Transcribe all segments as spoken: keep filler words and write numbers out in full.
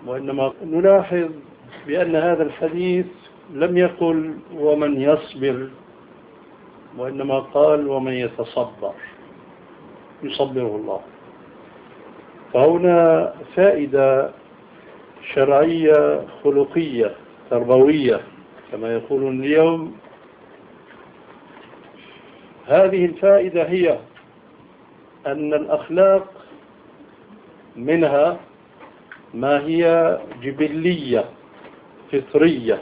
وإنما نلاحظ بأن هذا الحديث لم يقل ومن يصبر، وإنما قال ومن يتصبر يصبره الله. فهنا فائدة شرعية خلقية تربوية كما يقولون اليوم. هذه الفائدة هي أن الأخلاق منها ما هي جبلية فطرية،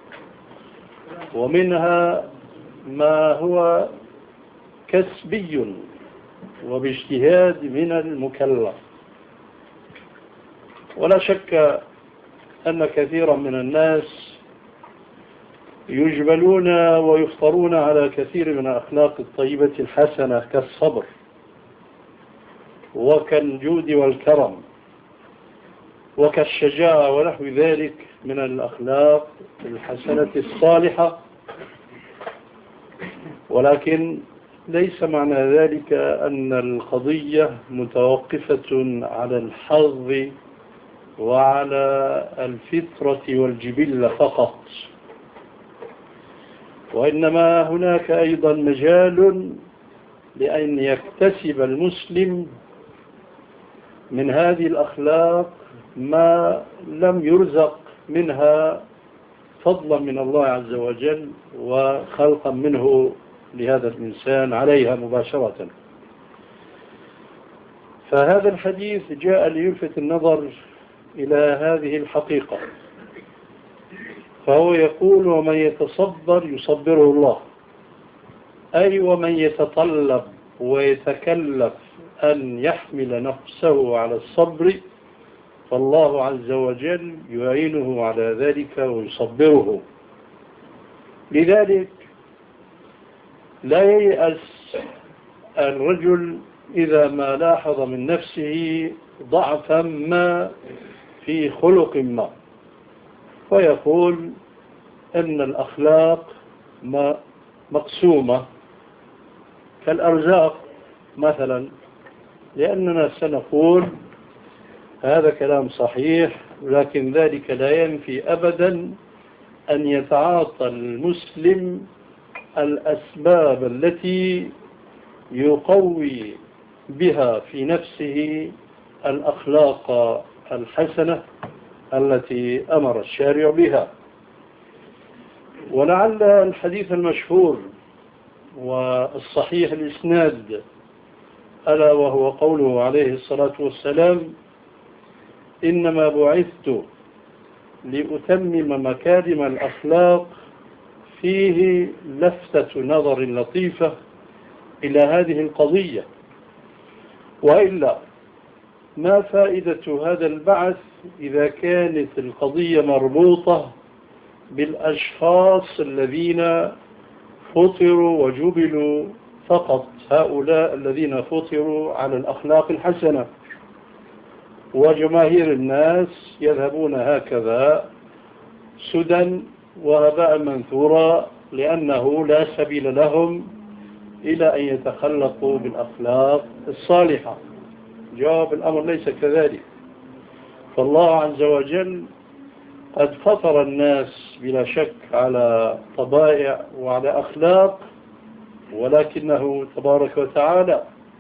ومنها ما هو كسبي وباجتهاد من المكلف. ولا شك أن كثيرا من الناس يجبلون ويفطرون على كثير من الأخلاق الطيبة الحسنة كالصبر وكالجود والكرم وكالشجاعة ونحو ذلك من الأخلاق الحسنة الصالحة، ولكن ليس معنى ذلك أن القضية متوقفة على الحظ وعلى الفطرة والجبلة فقط، وإنما هناك أيضا مجال لأن يكتسب المسلم من هذه الأخلاق ما لم يرزق منها فضلا من الله عز وجل وخلقا منه لهذا الإنسان عليها مباشرة. فهذا الحديث جاء ليلفت النظر إلى هذه الحقيقة، فهو يقول ومن يتصبر يصبره الله، أي ومن يتطلب ويتكلف أن يحمل نفسه على الصبر فالله عز وجل يعينه على ذلك ويصبره. لذلك لا ييأس الرجل إذا ما لاحظ من نفسه ضعفا ما في خلق ما، ويقول أن الأخلاق مقسومة كالأرزاق مثلا، لأننا سنقول هذا كلام صحيح، ولكن ذلك لا ينفي أبدا أن يتعاطى المسلم الأسباب التي يقوي بها في نفسه الأخلاق الحسنة التي أمر الشارع بها. ولعل الحديث المشهور والصحيح الإسناد ألا وهو قوله عليه الصلاة والسلام إنما بعثت لأتمم مكارم الأخلاق فيه لفتة نظر لطيفة إلى هذه القضية، وإلا ما فائدة هذا البعث إذا كانت القضية مربوطة بالأشخاص الذين فطروا وجبلوا فقط، هؤلاء الذين فطروا على الأخلاق الحسنة، وجماهير الناس يذهبون هكذا سدى وهباء منثورا لأنه لا سبيل لهم إلى أن يتخلقوا بالأخلاق الصالحة. جواب الأمر ليس كذلك، فالله عز وجل قد فطر الناس بلا شك على طبائع وعلى أخلاق، ولكنه تبارك وتعالى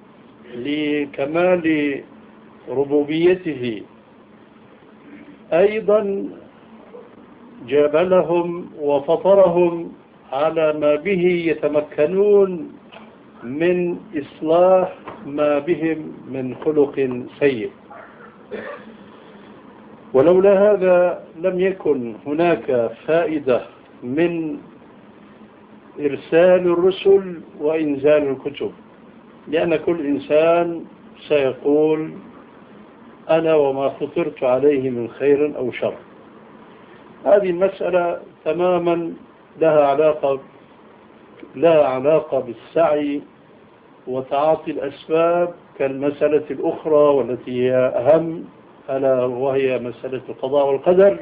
لكمال ربوبيته أيضا جبلهم وفطرهم على ما به يتمكنون من إصلاح ما بهم من خلق سيء. ولولا هذا لم يكن هناك فائدة من إرسال الرسل وإنزال الكتب، لأن كل إنسان سيقول أنا وما فطرت عليه من خير أو شر. هذه المسألة تماما لها علاقة لها علاقة بالسعي وتعاطي الأسباب كالمسألة الأخرى والتي هي أهم، ألا وهي مسألة القضاء والقدر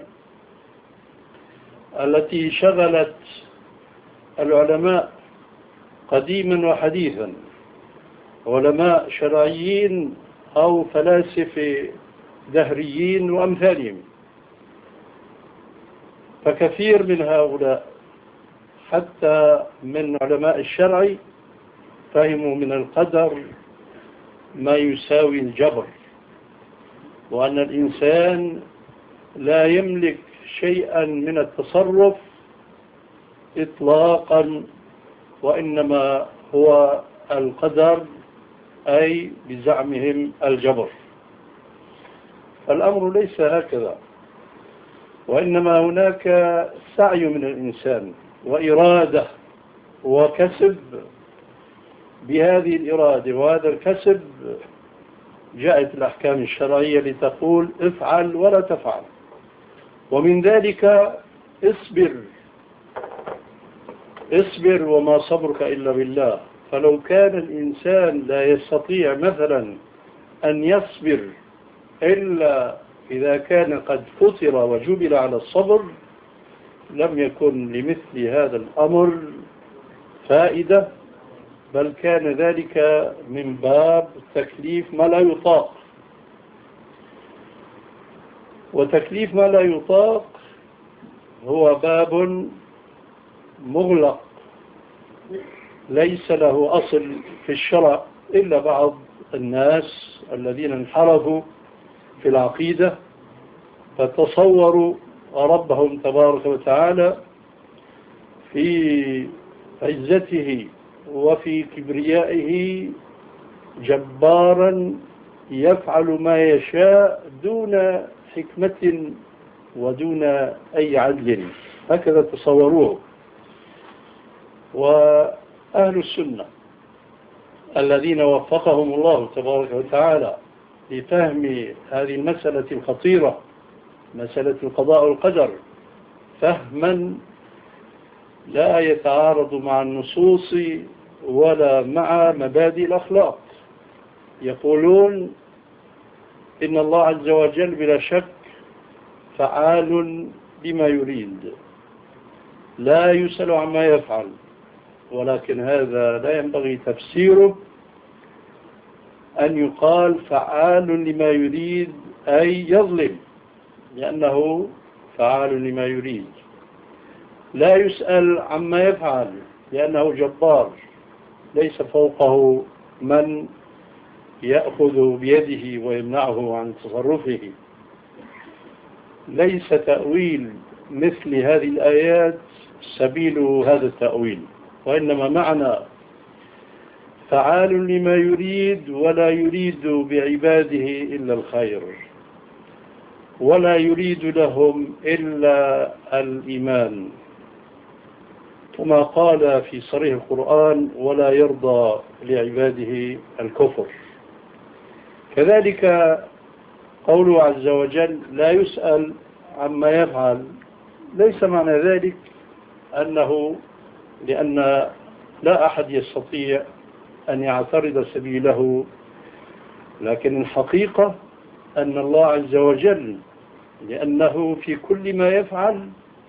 التي شغلت العلماء قديما وحديثا، علماء شرعيين أو فلاسفة دهريين وأمثالهم، فكثير من هؤلاء حتى من علماء الشرع فهموا من القدر ما يساوي الجبر، وأن الإنسان لا يملك شيئا من التصرف إطلاقا، وإنما هو القدر، أي بزعمهم الجبر. الأمر ليس هكذا، وإنما هناك سعي من الإنسان وإرادة وكسب. بهذه الإرادة وهذا الكسب جاءت الأحكام الشرعية لتقول افعل ولا تفعل، ومن ذلك اصبر اصبر وما صبرك إلا بالله. فلو كان الإنسان لا يستطيع مثلا أن يصبر إلا إذا كان قد فطر وجبل على الصبر، لم يكن لمثل هذا الأمر فائدة، بل كان ذلك من باب تكليف ما لا يطاق. وتكليف ما لا يطاق هو باب مغلق ليس له أصل في الشرع، إلا بعض الناس الذين انحرفوا في العقيدة فتصوروا ربهم تبارك وتعالى في عزته وفي كبريائه جبارا يفعل ما يشاء دون حكمة ودون أي عدل، هكذا تصوروه. وأهل السنة الذين وفقهم الله تبارك وتعالى لفهم هذه المسألة الخطيرة، مسألة القضاء والقدر، فهما لا يتعارض مع النصوص ولا مع مبادئ الأخلاق، يقولون إن الله عز وجل بلا شك فعال بما يريد، لا يسأل عما يفعل، ولكن هذا لا ينبغي تفسيره أن يقال فعال لما يريد أي يظلم، لأنه فعال لما يريد. لا يسأل عما يفعل لأنه جبار، ليس فوقه من يأخذ بيده ويمنعه عن تصرفه. ليس تأويل مثل هذه الآيات سبيل هذا التأويل، وإنما معنى فعال لما يريد ولا يريد بعباده إلا الخير، ولا يريد لهم إلا الإيمان، كما قال في صريح القرآن ولا يرضى لعباده الكفر. كذلك قوله عز وجل لا يسأل عما يفعل، ليس معنى ذلك أنه لأن لا أحد يستطيع أن يعترض سبيله، لكن الحقيقة أن الله عز وجل لأنه في كل ما يفعل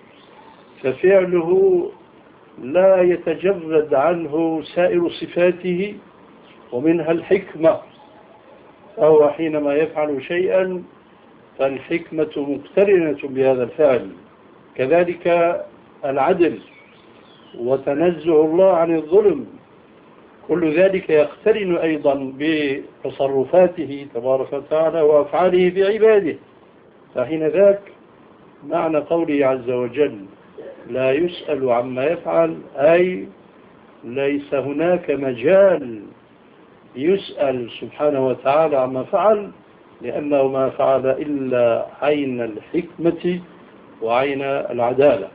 ففعله لا يتجرد عنه سائر صفاته ومنها الحكمة، فهو حينما يفعل شيئا فالحكمة مقترنة بهذا الفعل. كذلك العدل وتنزه الله عن الظلم، كل ذلك يقترن أيضا بتصرفاته تبارك وتعالى وأفعاله في عباده. فحين ذاك معنى قوله عز وجل لا يسأل عما يفعل، أي ليس هناك مجال يسأل سبحانه وتعالى عما فعل، لأنه ما فعل إلا عين الحكمة وعين العدالة.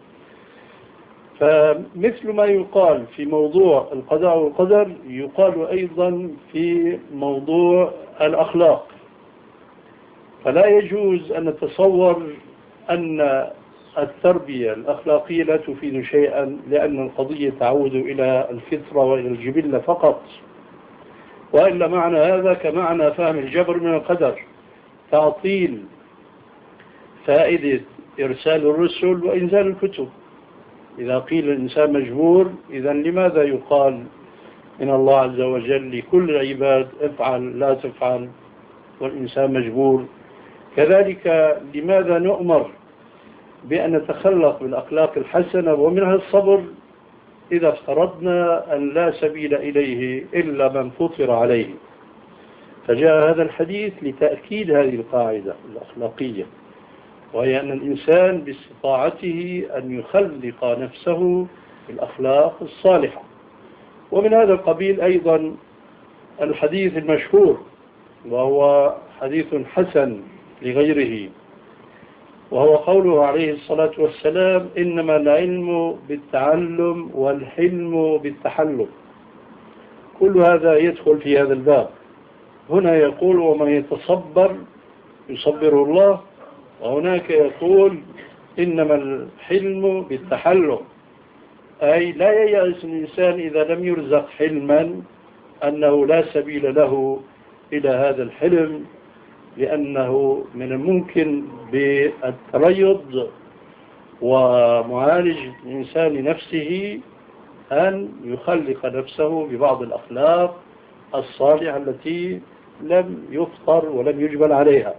فمثل ما يقال في موضوع القضاء والقدر يقال أيضا في موضوع الأخلاق. فلا يجوز أن نتصور أن التربية الأخلاقية لا تفيد شيئا، لأن القضية تعود إلى الفطرة وإلى الجبلة فقط، وإلا معنى هذا كمعنى فهم الجبر من القدر، تعطيل فائدة إرسال الرسل وإنزال الكتب. إذا قيل الإنسان مجبور، إذا لماذا يقال من الله عز وجل لكل العباد افعل لا تفعل والإنسان مجبور؟ كذلك لماذا نؤمر بأن نتخلق بالأخلاق الحسنة، ومنها الصبر إذا افترضنا أن لا سبيل إليه إلا من فطر عليه. فجاء هذا الحديث لتأكيد هذه القاعدة الأخلاقية، وهي أن الإنسان باستطاعته أن يخلق نفسه بالأخلاق الصالحة. ومن هذا القبيل أيضا الحديث المشهور، وهو حديث حسن لغيره، وهو قوله عليه الصلاة والسلام: إنما العلم بالتعلم والحلم بالتحلم. كل هذا يدخل في هذا الباب. هنا يقول: ومن يتصبر يصبر الله، وهناك يقول: إنما الحلم بالتحلم، أي لا ييأس الإنسان إذا لم يرزق حلما أنه لا سبيل له إلى هذا الحلم، لأنه من الممكن بالتريض ومعالج الإنسان نفسه أن يخلق نفسه ببعض الأخلاق الصالحة التي لم يفطر ولم يجبل عليها.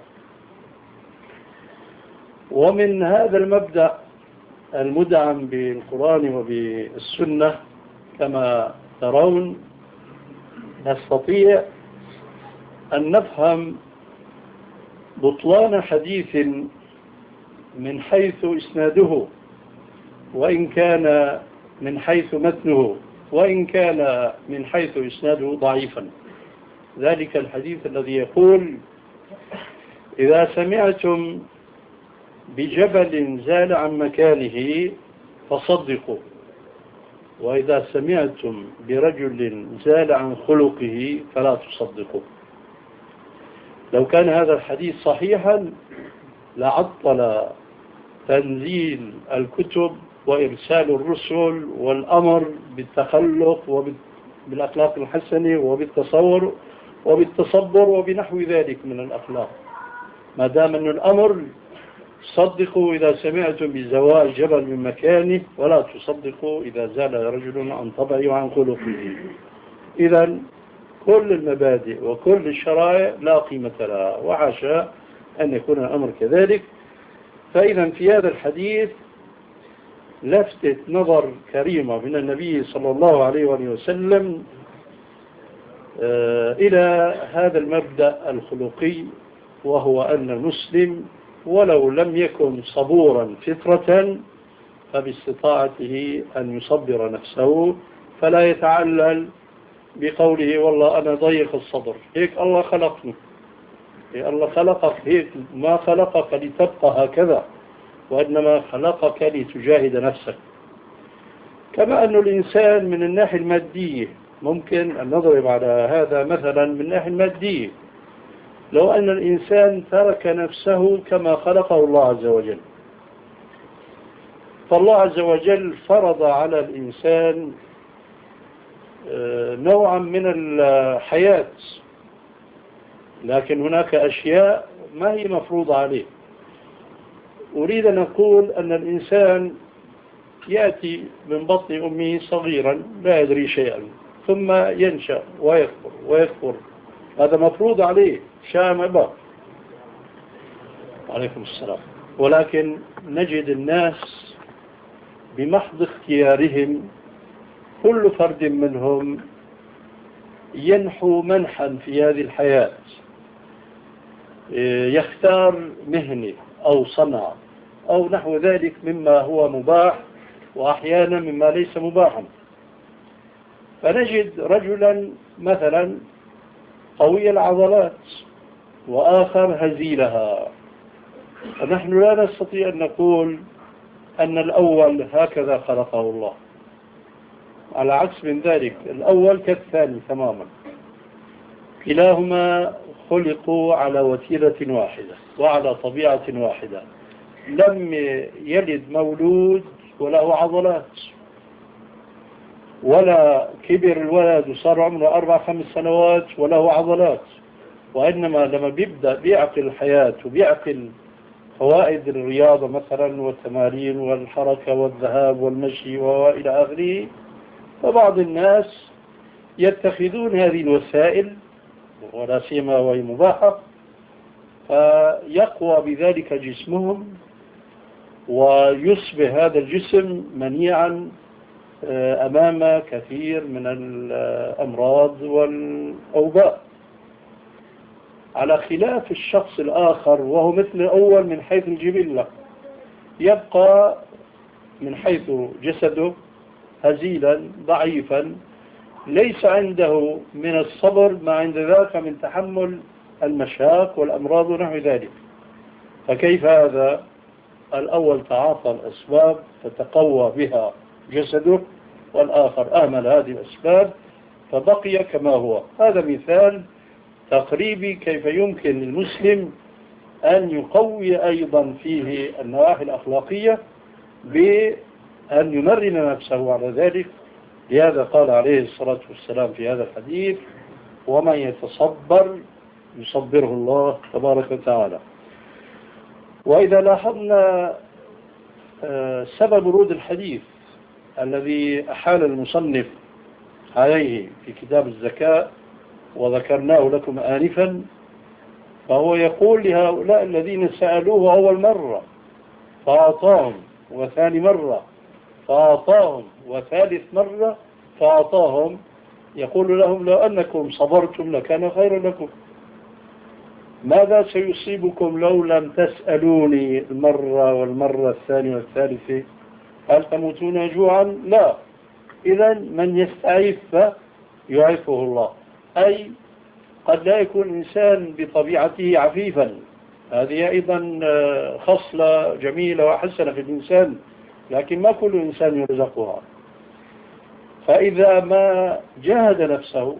ومن هذا المبدأ المدعم بالقرآن وبالسنة كما ترون نستطيع أن نفهم بطلان حديث من حيث إسناده، وإن كان من حيث متنه، وإن كان من حيث إسناده ضعيفا. ذلك الحديث الذي يقول: إذا سمعتم بجبل زال عن مكانه فصدقوا، وإذا سمعتم برجل زال عن خلقه فلا تصدقوا. لو كان هذا الحديث صحيحا لعطل تنزيل الكتب وإرسال الرسل والأمر بالتخلق وبالأخلاق الحسنة وبالتصور وبالتصبر وبنحو ذلك من الأخلاق، ما دام أن الأمر: صدقوا إذا سمعتم بزوال جبل من مكانه، ولا تصدقوا إذا زال رجل عن طبعه وعن خلقه. إذن كل المبادئ وكل الشرائع لا قيمة لها، وحاشا أن يكون الأمر كذلك. فإذا في هذا الحديث لفتة نظر كريمة من النبي صلى الله عليه وسلم إلى هذا المبدأ الخلقي، وهو أن المسلم ولو لم يكن صبورا فطرة فباستطاعته أن يصبر نفسه، فلا يتعلل بقوله: والله أنا ضيق الصدر، هيك الله خلقني، هيك الله خلقك هيك، ما خلقك لتبقى هكذا، وإنما خلقك لتجاهد نفسك. كما أن الإنسان من الناحية المادية ممكن أن نضرب على هذا مثلا من الناحية المادية. لو أن الإنسان ترك نفسه كما خلقه الله عز وجل، فالله عز وجل فرض على الإنسان نوعا من الحياة، لكن هناك أشياء ما هي مفروضة عليه. أريد أن أقول أن الإنسان يأتي من بطن أمه صغيرا لا يدري شيئا، ثم ينشأ ويكبر ويكبر، هذا مفروض عليه شاء ما أبى. عليكم السلام. ولكن نجد الناس بمحض اختيارهم كل فرد منهم ينحو منحا في هذه الحياة، يختار مهنة أو صنعة أو نحو ذلك مما هو مباح، وأحيانا مما ليس مباحا. فنجد رجلا مثلا قوي العضلات وآخر هزيلها، فنحن لا نستطيع أن نقول أن الأول هكذا خلقه الله، على عكس من ذلك الأول كالثاني تماما، كلاهما خلقوا على وتيرة واحدة وعلى طبيعة واحدة. لم يلد مولود وله عضلات، ولا كبر الولد وصار عمره أربع خمس سنوات وله عضلات، وإنما لما بيبدأ بيعقل الحياة وبيعقل فوائد الرياضة مثلا والتمارين والحركة والذهاب والمشي وإلى آخره، فبعض الناس يتخذون هذه الوسائل ولا سيما وهي مباحة، فيقوى بذلك جسمهم ويصبح هذا الجسم منيعا أمام كثير من الأمراض والأوباء، على خلاف الشخص الآخر وهو مثل الأول من حيث الجبلة، يبقى من حيث جسده هزيلا ضعيفا، ليس عنده من الصبر ما عند ذاك من تحمل المشاق والأمراض ونحو ذلك. فكيف هذا؟ الأول تعاطى الأسباب فتقوى بها جسده، والآخر أهمل هذه الأسباب فبقي كما هو. هذا مثال تقريبي كيف يمكن للمسلم أن يقوي أيضا فيه النواحي الأخلاقية بأن يمرن نفسه على ذلك. لهذا قال عليه الصلاة والسلام في هذا الحديث: ومن يتصبر يصبره الله تبارك وتعالى. وإذا لاحظنا سبب ورود الحديث الذي أحال المصنف عليه في كتاب الزكاة وذكرناه لكم آنفا، فهو يقول لهؤلاء الذين سألوه أول مرة فأعطاهم، وثاني مرة فأعطاهم، وثالث مرة فأعطاهم، يقول لهم: لو أنكم صبرتم لكان خيرا لكم. ماذا سيصيبكم لو لم تسألوني المرة والمرة الثانية والثالثة؟ هل تموتون جوعا؟ لا. إذا من يستعف يعفه الله، أي قد لا يكون إنسان بطبيعته عفيفا، هذه أيضا خصلة جميلة وحسنة في الإنسان، لكن ما كل إنسان يرزقها. فإذا ما جاهد نفسه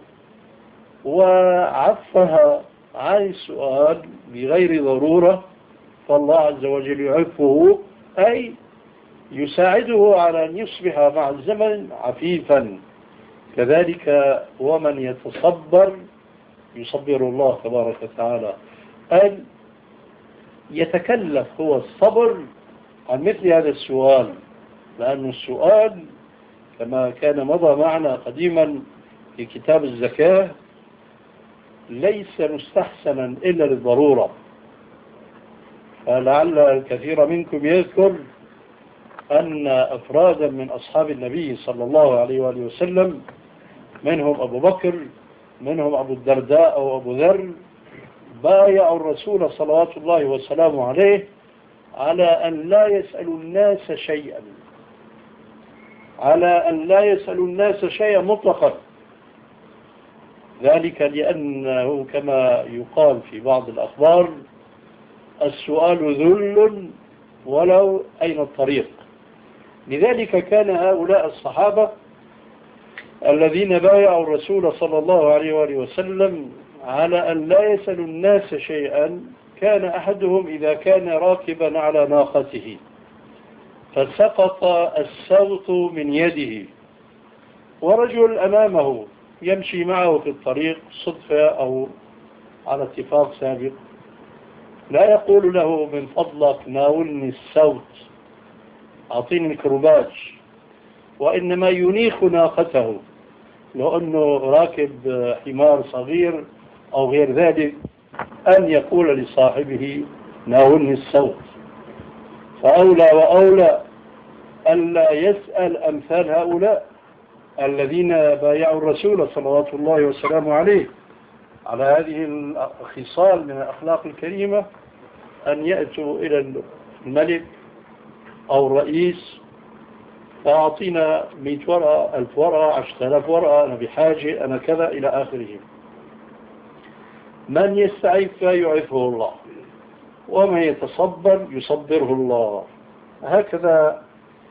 وعفها عن السؤال بغير ضرورة فالله عز وجل يعفه، أي يساعده على أن يصبح مع الزمن عفيفا. كذلك ومن يتصبر يصبر الله تبارك وتعالى، أن يتكلف هو الصبر عن مثل هذا السؤال، لأن السؤال كما كان مضى معنا قديما في كتاب الزكاة ليس مستحسنا إلا للضرورة. فلعل الكثير منكم يذكر أن أفرادا من أصحاب النبي صلى الله عليه وآله وسلم، منهم أبو بكر، منهم أبو الدرداء أو أبو ذر، بايعوا الرسول صلوات الله وسلامه عليه على أن لا يسألوا الناس شيئا، على أن لا يسألوا الناس شيئا مطلقا، ذلك لأنه كما يقال في بعض الأخبار: السؤال ذل ولو أين الطريق. لذلك كان هؤلاء الصحابة الذين بايعوا الرسول صلى الله عليه وآله وسلم على أن لا يسألوا الناس شيئا، كان أحدهم إذا كان راكبا على ناقته فسقط السوط من يده ورجل أمامه يمشي معه في الطريق صدفة أو على اتفاق سابق، لا يقول له: من فضلك ناولني السوط، أعطيني الكرباج، وإنما ينيخ ناقته، لو أنه راكب حمار صغير أو غير ذلك، أن يقول لصاحبه: ناولني السوط. فأولى وأولى ألا يسأل أمثال هؤلاء الذين بايعوا الرسول صلوات الله وسلامه عليه على هذه الخصال من الأخلاق الكريمة، أن يأتوا إلى الملك أو الرئيس: فأعطينا مئة ورقة، ألف ورقة، عشرة آلاف ورقة، أنا بحاجة، أنا كذا، إلى آخره. من يستعف يعفه الله، ومن يتصبر يصبره الله. هكذا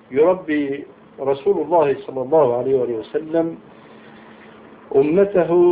يربي رسول الله صلى الله عليه وسلم أمته